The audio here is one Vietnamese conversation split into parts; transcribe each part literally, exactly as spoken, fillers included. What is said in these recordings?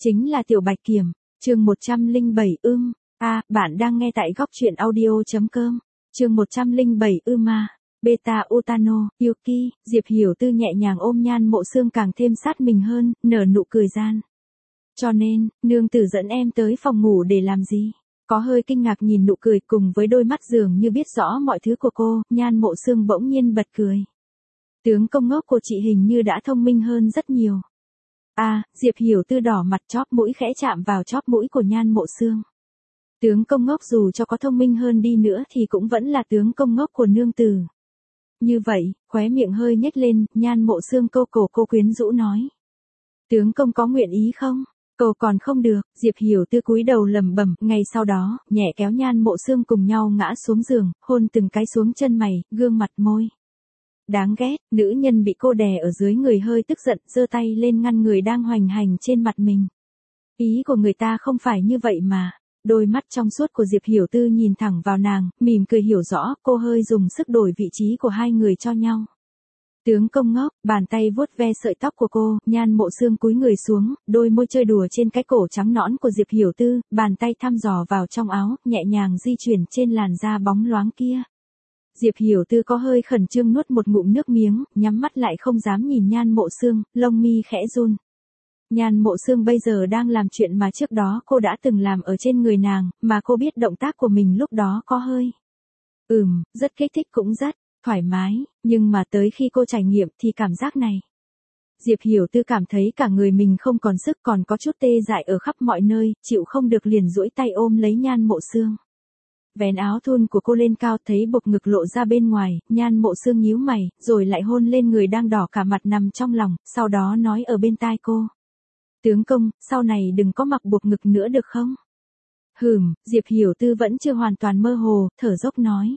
chính là Tiểu Bạch Kiểm. Chương một trăm lẻ bảy ưm, a, bạn đang nghe tại góc truyện audio.com. Chương một trăm lẻ bảy ưm a, Beta Utano, Yuki, Diệp Hiểu Tư nhẹ nhàng ôm Nhan Mộ Sương càng thêm sát mình hơn, nở nụ cười gian. Cho nên, nương tử dẫn em tới phòng ngủ để làm gì? Có hơi kinh ngạc nhìn nụ cười cùng với đôi mắt dường như biết rõ mọi thứ của cô, Nhan Mộ Sương bỗng nhiên bật cười. Tướng công ngốc của chị hình như đã thông minh hơn rất nhiều. À, Diệp Hiểu Tư đỏ mặt chóp mũi khẽ chạm vào chóp mũi của Nhan Mộ Sương. Tướng công ngốc dù cho có thông minh hơn đi nữa thì cũng vẫn là tướng công ngốc của nương tử. Như vậy, khóe miệng hơi nhếch lên, Nhan Mộ Sương câu cổ cô quyến rũ nói. Tướng công có nguyện ý không? Cầu còn không được, Diệp Hiểu Tư cúi đầu lẩm bẩm, ngay sau đó, nhẹ kéo Nhan Mộ Sương cùng nhau ngã xuống giường, hôn từng cái xuống chân mày, gương mặt môi. Đáng ghét, nữ nhân bị cô đè ở dưới người hơi tức giận, giơ tay lên ngăn người đang hoành hành trên mặt mình. Ý của người ta không phải như vậy mà. Đôi mắt trong suốt của Diệp Hiểu Tư nhìn thẳng vào nàng, mỉm cười hiểu rõ, cô hơi dùng sức đổi vị trí của hai người cho nhau. Tướng công ngốc, bàn tay vuốt ve sợi tóc của cô, Nhan Mộ Sương cúi người xuống, đôi môi chơi đùa trên cái cổ trắng nõn của Diệp Hiểu Tư, bàn tay thăm dò vào trong áo, nhẹ nhàng di chuyển trên làn da bóng loáng kia. Diệp Hiểu Tư có hơi khẩn trương nuốt một ngụm nước miếng, nhắm mắt lại không dám nhìn Nhan Mộ Sương, lông mi khẽ run. Nhan Mộ Sương bây giờ đang làm chuyện mà trước đó cô đã từng làm ở trên người nàng, mà cô biết động tác của mình lúc đó có hơi. Ừm, rất kích thích cũng rất thoải mái, nhưng mà tới khi cô trải nghiệm thì cảm giác này. Diệp Hiểu Tư cảm thấy cả người mình không còn sức còn có chút tê dại ở khắp mọi nơi, chịu không được liền duỗi tay ôm lấy Nhan Mộ Sương. Vén áo thun của cô lên cao thấy bộc ngực lộ ra bên ngoài, Nhan Mộ Sương nhíu mày, rồi lại hôn lên người đang đỏ cả mặt nằm trong lòng, sau đó nói ở bên tai cô. Tướng công, sau này đừng có mặc buộc ngực nữa được không? Hừm, Diệp Hiểu Tư vẫn chưa hoàn toàn mơ hồ, thở dốc nói.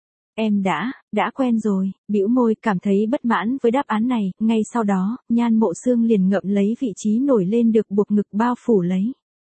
Em đã, đã quen rồi, bĩu môi cảm thấy bất mãn với đáp án này, ngay sau đó, Nhan Mộ Sương liền ngậm lấy vị trí nổi lên được buộc ngực bao phủ lấy.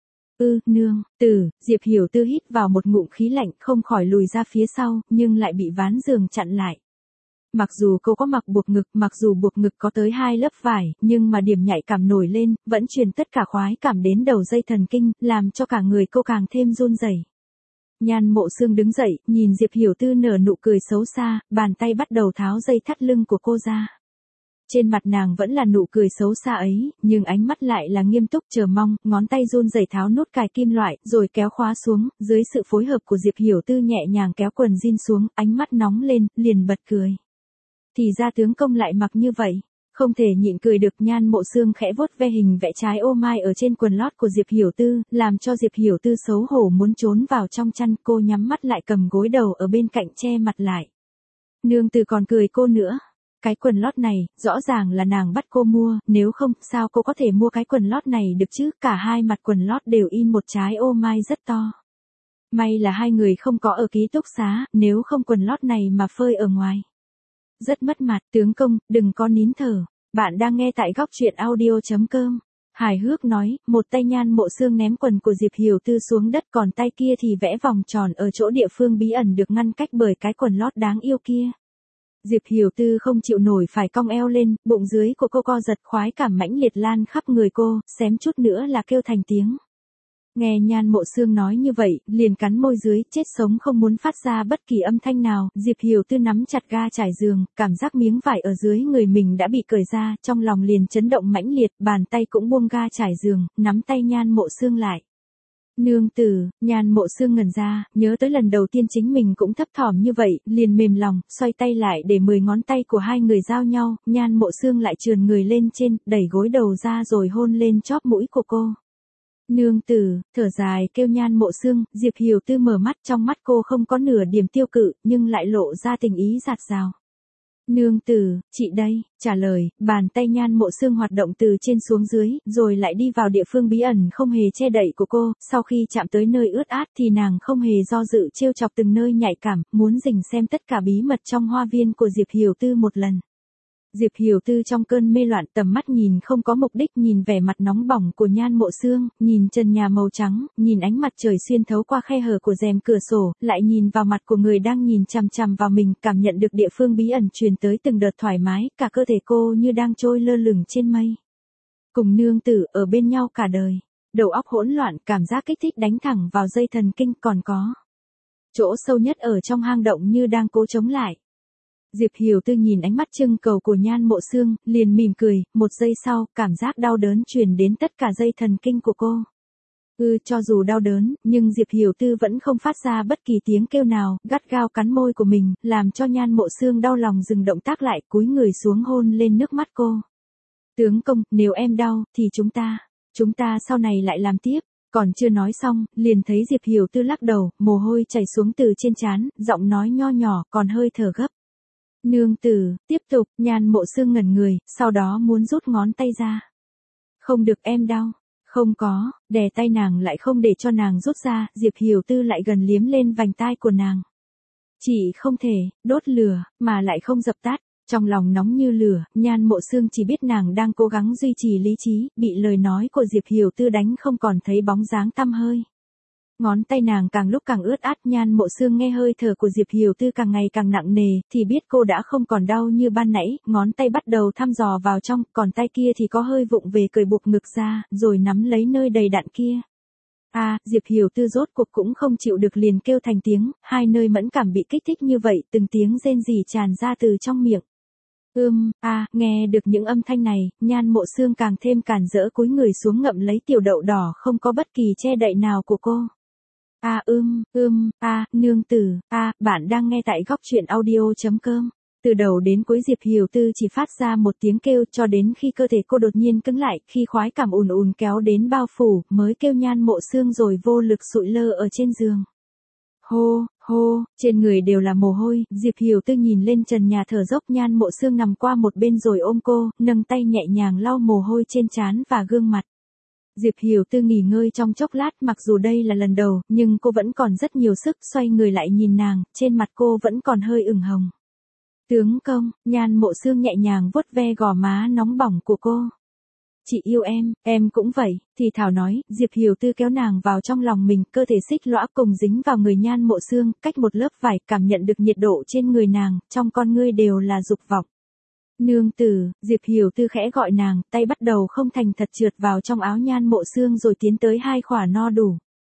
Ư, nương, tử, Diệp Hiểu Tư hít vào một ngụm khí lạnh không khỏi lùi ra phía sau, nhưng lại bị ván giường chặn lại. Mặc dù cô có mặc buộc ngực, mặc dù buộc ngực có tới hai lớp vải, nhưng mà điểm nhạy cảm nổi lên, vẫn truyền tất cả khoái cảm đến đầu dây thần kinh, làm cho cả người cô càng thêm run rẩy. Nhan Mộ Sương đứng dậy, nhìn Diệp Hiểu Tư nở nụ cười xấu xa, bàn tay bắt đầu tháo dây thắt lưng của cô ra. Trên mặt nàng vẫn là nụ cười xấu xa ấy, nhưng ánh mắt lại là nghiêm túc chờ mong, ngón tay run rẩy tháo nút cài kim loại, rồi kéo khóa xuống, dưới sự phối hợp của Diệp Hiểu Tư nhẹ nhàng kéo quần jean xuống, ánh mắt nóng lên, liền bật cười. Thì ra tướng công lại mặc như vậy, không thể nhịn cười được. Nhan Mộ Sương khẽ vuốt ve hình vẽ trái ô mai ở trên quần lót của Diệp Hiểu Tư, làm cho Diệp Hiểu Tư xấu hổ muốn trốn vào trong chăn, cô nhắm mắt lại cầm gối đầu ở bên cạnh che mặt lại. Nương tử còn cười cô nữa. Cái quần lót này, rõ ràng là nàng bắt cô mua, nếu không, sao cô có thể mua cái quần lót này được chứ, cả hai mặt quần lót đều in một trái ô mai rất to. May là hai người không có ở ký túc xá, nếu không quần lót này mà phơi ở ngoài. Rất mất mặt, tướng công, đừng có nín thở, bạn đang nghe tại góc truyện audio.com. Hài hước nói, một tay Nhan Mộ Sương ném quần của Diệp Hiểu Tư xuống đất, còn tay kia thì vẽ vòng tròn ở chỗ địa phương bí ẩn được ngăn cách bởi cái quần lót đáng yêu kia. Diệp Hiểu Tư không chịu nổi phải cong eo lên, bụng dưới của cô co giật, khoái cảm mãnh liệt lan khắp người cô, xém chút nữa là kêu thành tiếng. Nghe Nhan Mộ Sương nói như vậy, liền cắn môi dưới, chết sống không muốn phát ra bất kỳ âm thanh nào, Diệp Hiểu Tư nắm chặt ga trải giường, cảm giác miếng vải ở dưới người mình đã bị cởi ra, trong lòng liền chấn động mãnh liệt, bàn tay cũng buông ga trải giường, nắm tay Nhan Mộ Sương lại. Nương tử, Nhan Mộ Sương ngẩn ra, nhớ tới lần đầu tiên chính mình cũng thấp thỏm như vậy, liền mềm lòng, xoay tay lại để mười ngón tay của hai người giao nhau, Nhan Mộ Sương lại trườn người lên trên, đẩy gối đầu ra rồi hôn lên chóp mũi của cô. Nương tử, thở dài kêu Nhan Mộ Sương, Diệp Hiểu Tư mở mắt, trong mắt cô không có nửa điểm tiêu cự, nhưng lại lộ ra tình ý dạt dào. Nương tử, chị đây, trả lời, bàn tay Nhan Mộ Sương hoạt động từ trên xuống dưới, rồi lại đi vào địa phương bí ẩn không hề che đậy của cô, sau khi chạm tới nơi ướt át thì nàng không hề do dự trêu chọc từng nơi nhạy cảm, muốn rình xem tất cả bí mật trong hoa viên của Diệp Hiểu Tư một lần. Diệp Hiểu Tư trong cơn mê loạn tầm mắt nhìn không có mục đích, nhìn vẻ mặt nóng bỏng của Nhan Mộ Sương, nhìn trần nhà màu trắng, nhìn ánh mặt trời xuyên thấu qua khe hở của rèm cửa sổ, lại nhìn vào mặt của người đang nhìn chằm chằm vào mình, cảm nhận được địa phương bí ẩn truyền tới từng đợt thoải mái, cả cơ thể cô như đang trôi lơ lửng trên mây. Cùng nương tử ở bên nhau cả đời. đầu óc hỗn loạn, cảm giác kích thích đánh thẳng vào dây thần kinh, còn có chỗ sâu nhất ở trong hang động như đang cố chống lại. Diệp Hiểu Tư nhìn ánh mắt trưng cầu của Nhan Mộ Sương, liền mỉm cười, một giây sau, cảm giác đau đớn truyền đến tất cả dây thần kinh của cô. Ừ, cho dù đau đớn, nhưng Diệp Hiểu Tư vẫn không phát ra bất kỳ tiếng kêu nào, gắt gao cắn môi của mình, làm cho Nhan Mộ Sương đau lòng dừng động tác lại, cúi người xuống hôn lên nước mắt cô. Tướng công, nếu em đau, thì chúng ta, chúng ta sau này lại làm tiếp. Còn chưa nói xong, liền thấy Diệp Hiểu Tư lắc đầu, mồ hôi chảy xuống từ trên trán, giọng nói nho nhỏ, còn hơi thở gấp. Nương tử, tiếp tục, Nhan Mộ Sương ngẩn người, sau đó muốn rút ngón tay ra. Không được, em đau. Không có, đè tay nàng lại không để cho nàng rút ra, Diệp Hiểu Tư lại gần liếm lên vành tai của nàng. Chỉ không thể, đốt lửa, mà lại không dập tắt. Trong lòng nóng như lửa, Nhan Mộ Sương chỉ biết nàng đang cố gắng duy trì lý trí, bị lời nói của Diệp Hiểu Tư đánh không còn thấy bóng dáng tăm hơi. Ngón tay nàng càng lúc càng ướt át, Nhan Mộ Sương nghe hơi thở của Diệp Hiểu Tư càng ngày càng nặng nề, thì biết cô đã không còn đau như ban nãy, ngón tay bắt đầu thăm dò vào trong, còn tay kia thì có hơi vụng về cởi buộc ngực ra, rồi nắm lấy nơi đầy đặn kia. A, à, Diệp Hiểu Tư rốt cuộc cũng không chịu được liền kêu thành tiếng, hai nơi mẫn cảm bị kích thích như vậy, từng tiếng rên rỉ tràn ra từ trong miệng. Ưm, a, à, nghe được những âm thanh này, Nhan Mộ Sương càng thêm càn rỡ cúi người xuống ngậm lấy tiểu đậu đỏ không có bất kỳ che đậy nào của cô. A à, ưm, ưm, a, à, nương tử, a, à, bạn đang nghe tại góc truyện audio.com. Từ đầu đến cuối Diệp Hiểu Tư chỉ phát ra một tiếng kêu cho đến khi cơ thể cô đột nhiên cứng lại, khi khoái cảm ùn ùn kéo đến bao phủ, mới kêu Nhan Mộ Sương rồi vô lực sụi lơ ở trên giường. Hô, hô, trên người đều là mồ hôi, Diệp Hiểu Tư nhìn lên trần nhà thở dốc, Nhan Mộ Sương nằm qua một bên rồi ôm cô, nâng tay nhẹ nhàng lau mồ hôi trên trán và gương mặt. Diệp Hiểu Tư nghỉ ngơi trong chốc lát, mặc dù đây là lần đầu, nhưng cô vẫn còn rất nhiều sức, xoay người lại nhìn nàng, trên mặt cô vẫn còn hơi ửng hồng. Tướng công, Nhan Mộ Sương nhẹ nhàng vuốt ve gò má nóng bỏng của cô. Chị yêu em, em cũng vậy, thì thảo nói, Diệp Hiểu Tư kéo nàng vào trong lòng mình, cơ thể xích lõa cùng dính vào người Nhan Mộ Sương, cách một lớp vải, cảm nhận được nhiệt độ trên người nàng, trong con ngươi đều là dục vọng. Nương tử, Diệp Hiểu Tư khẽ gọi nàng, tay bắt đầu không thành thật trượt vào trong áo Nhan Mộ Sương rồi tiến tới hai khỏa no đủ.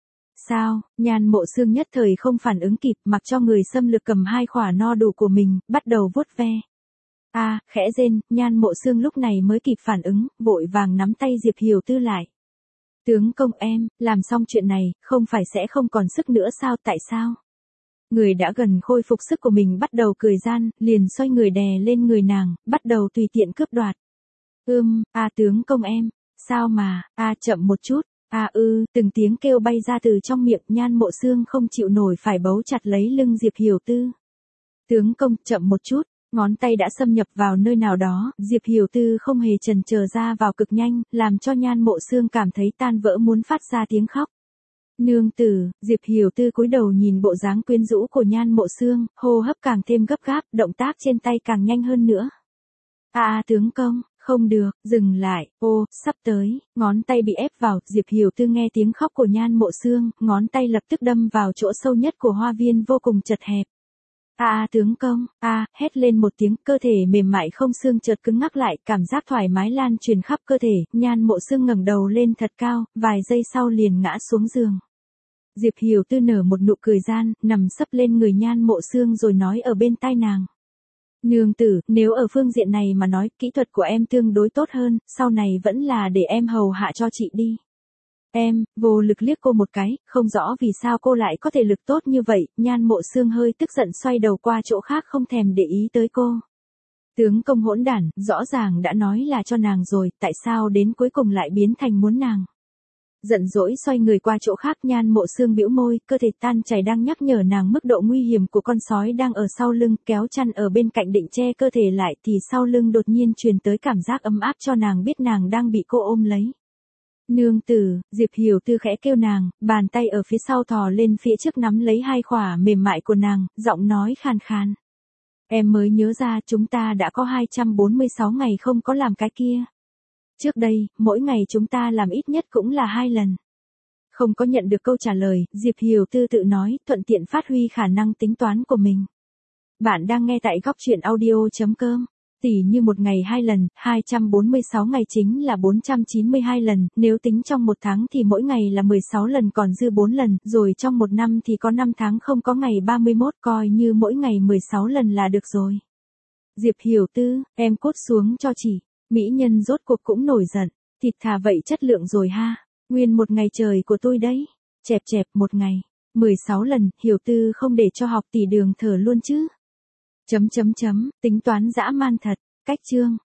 Sao, Nhan Mộ Sương nhất thời không phản ứng kịp, mặc cho người xâm lược cầm hai khỏa no đủ của mình, bắt đầu vuốt ve. A, à, khẽ rên, Nhan Mộ Sương lúc này mới kịp phản ứng, vội vàng nắm tay Diệp Hiểu Tư lại. Tướng công em, làm xong chuyện này, không phải sẽ không còn sức nữa sao, tại sao? Người đã gần khôi phục sức của mình bắt đầu cười gian, liền xoay người đè lên người nàng, bắt đầu tùy tiện cướp đoạt. Ưm, a à, tướng công em, sao mà, a à, chậm một chút, a à, ư, từng tiếng kêu bay ra từ trong miệng, Nhan Mộ Sương không chịu nổi phải bấu chặt lấy lưng Diệp Hiểu Tư. Tướng công, chậm một chút. Ngón tay đã xâm nhập vào nơi nào đó, Diệp Hiểu Tư không hề chần chờ ra vào cực nhanh, làm cho Nhan Mộ Sương cảm thấy tan vỡ muốn phát ra tiếng khóc. Nương tử, Diệp Hiểu Tư cúi đầu nhìn bộ dáng quyến rũ của Nhan Mộ Sương, hô hấp càng thêm gấp gáp, động tác trên tay càng nhanh hơn nữa. À, à tướng công, không được, dừng lại, ô, sắp tới, ngón tay bị ép vào, Diệp Hiểu Tư nghe tiếng khóc của Nhan Mộ Sương, ngón tay lập tức đâm vào chỗ sâu nhất của hoa viên vô cùng chật hẹp. A à, tướng công, a, à, hét lên một tiếng, cơ thể mềm mại không xương chợt cứng ngắc lại, cảm giác thoải mái lan truyền khắp cơ thể, Nhan Mộ Sương ngẩng đầu lên thật cao, vài giây sau liền ngã xuống giường. Diệp Hiểu Tư nở một nụ cười gian, nằm sấp lên người Nhan Mộ Sương rồi nói ở bên tai nàng. Nương tử, nếu ở phương diện này mà nói, kỹ thuật của em tương đối tốt hơn, sau này vẫn là để em hầu hạ cho chị đi. Em, vô lực liếc cô một cái, không rõ vì sao cô lại có thể lực tốt như vậy, Nhan Mộ Sương hơi tức giận xoay đầu qua chỗ khác không thèm để ý tới cô. Tướng công hỗn đản, rõ ràng đã nói là cho nàng rồi, tại sao đến cuối cùng lại biến thành muốn nàng. Giận dỗi xoay người qua chỗ khác, Nhan Mộ Sương bĩu môi, cơ thể tan chảy đang nhắc nhở nàng mức độ nguy hiểm của con sói đang ở sau lưng, kéo chăn ở bên cạnh định che cơ thể lại thì sau lưng đột nhiên truyền tới cảm giác ấm áp cho nàng biết nàng đang bị cô ôm lấy. Nương tử, Diệp Hiểu Tư khẽ kêu nàng, bàn tay ở phía sau thò lên phía trước nắm lấy hai khỏa mềm mại của nàng, giọng nói khàn khàn. Em mới nhớ ra chúng ta đã có hai trăm bốn mươi sáu ngày không có làm cái kia. Trước đây, mỗi ngày chúng ta làm ít nhất cũng là hai lần. Không có nhận được câu trả lời, Diệp Hiểu Tư tự nói, thuận tiện phát huy khả năng tính toán của mình. Bạn đang nghe tại góc truyện audio chấm com. Tỷ như một ngày hai lần, hai trăm bốn mươi sáu ngày chính là bốn trăm chín mươi hai lần, nếu tính trong một tháng thì mỗi ngày là mười sáu lần còn dư bốn lần, rồi trong một năm thì có năm tháng không có ngày ba mươi mốt, coi như mỗi ngày mười sáu lần là được rồi. Diệp Hiểu Tư, em cốt xuống cho chị, mỹ nhân rốt cuộc cũng nổi giận, thịt thà vậy chất lượng rồi ha, nguyên một ngày trời của tôi đấy, chẹp chẹp một ngày, mười sáu lần, Hiểu Tư không để cho học tỷ đường thở luôn chứ. Chấm chấm chấm, tính toán dã man thật, cách chương.